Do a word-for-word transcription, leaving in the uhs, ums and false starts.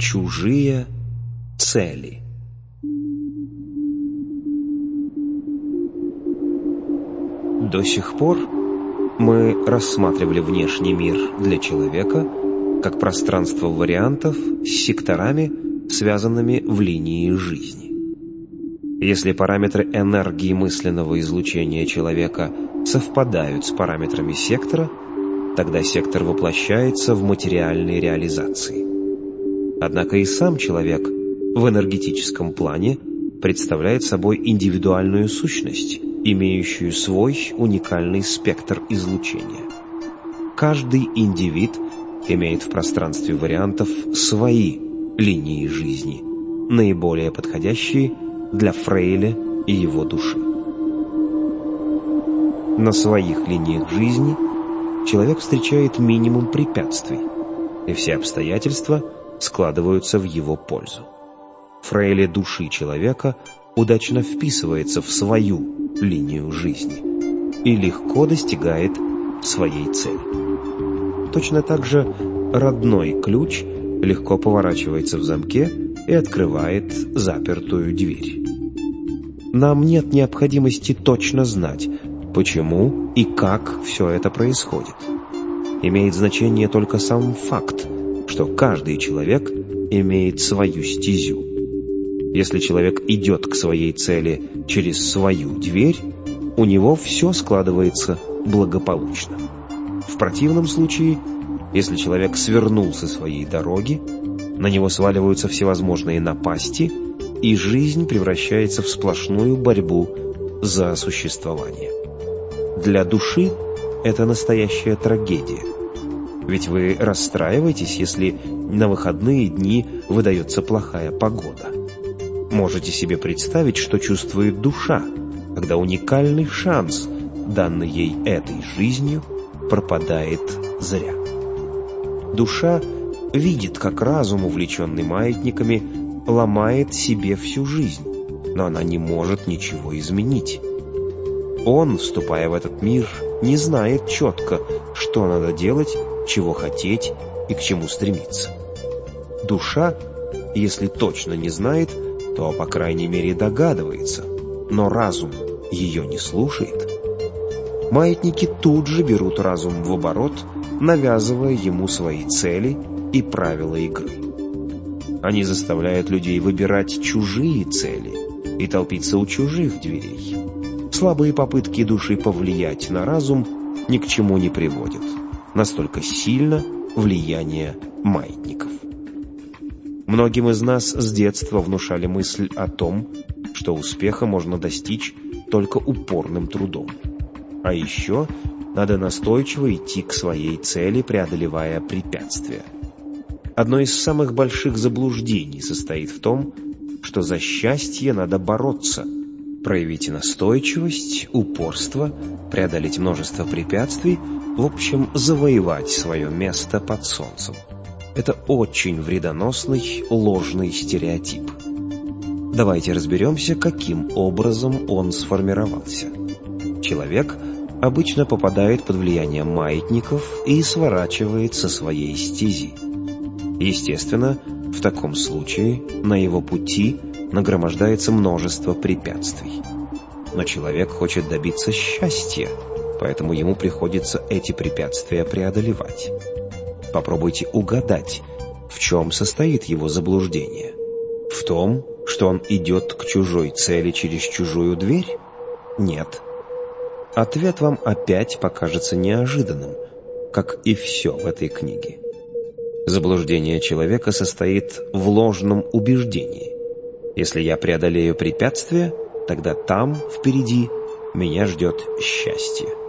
Чужие цели. До сих пор мы рассматривали внешний мир для человека как пространство вариантов с секторами, связанными в линии жизни. Если параметры энергии мысленного излучения человека совпадают с параметрами сектора, тогда сектор воплощается в материальной реализации. Однако и сам человек в энергетическом плане представляет собой индивидуальную сущность, имеющую свой уникальный спектр излучения. Каждый индивид имеет в пространстве вариантов свои линии жизни, наиболее подходящие для Фрейля и его души. На своих линиях жизни человек встречает минимум препятствий, и все обстоятельства складываются в его пользу. Фрейле души человека удачно вписывается в свою линию жизни и легко достигает своей цели. Точно так же родной ключ легко поворачивается в замке и открывает запертую дверь. Нам нет необходимости точно знать, почему и как все это происходит. Имеет значение только сам факт, что каждый человек имеет свою стезю. Если человек идет к своей цели через свою дверь, у него все складывается благополучно. В противном случае, если человек свернул со своей дороги, на него сваливаются всевозможные напасти, и жизнь превращается в сплошную борьбу за существование. Для души это настоящая трагедия. Ведь вы расстраиваетесь, если на выходные дни выдается плохая погода. Можете себе представить, что чувствует душа, когда уникальный шанс, данный ей этой жизнью, пропадает зря. Душа видит, как разум, увлеченный маятниками, ломает себе всю жизнь, но она не может ничего изменить. Он, вступая в этот мир, не знает четко, что надо делать, чего хотеть и к чему стремиться. Душа, если точно не знает, то, по крайней мере, догадывается, но разум ее не слушает. Маятники тут же берут разум в оборот, навязывая ему свои цели и правила игры. Они заставляют людей выбирать чужие цели и толпиться у чужих дверей. Слабые попытки души повлиять на разум ни к чему не приводят. Настолько сильно влияние маятников. Многим из нас с детства внушали мысль о том, что успеха можно достичь только упорным трудом. А еще надо настойчиво идти к своей цели, преодолевая препятствия. Одно из самых больших заблуждений состоит в том, что за счастье надо бороться. Проявите настойчивость, упорство, преодолеть множество препятствий, в общем, завоевать свое место под солнцем. Это очень вредоносный, ложный стереотип. Давайте разберемся, каким образом он сформировался. Человек обычно попадает под влияние маятников и сворачивает со своей стези. Естественно, в таком случае на его пути нагромождается множество препятствий. Но человек хочет добиться счастья, поэтому ему приходится эти препятствия преодолевать. Попробуйте угадать, в чем состоит его заблуждение. В том, что он идет к чужой цели через чужую дверь? Нет. Ответ вам опять покажется неожиданным, как и все в этой книге. Заблуждение человека состоит в ложном убеждении. Если я преодолею препятствия, тогда там, впереди, меня ждет счастье.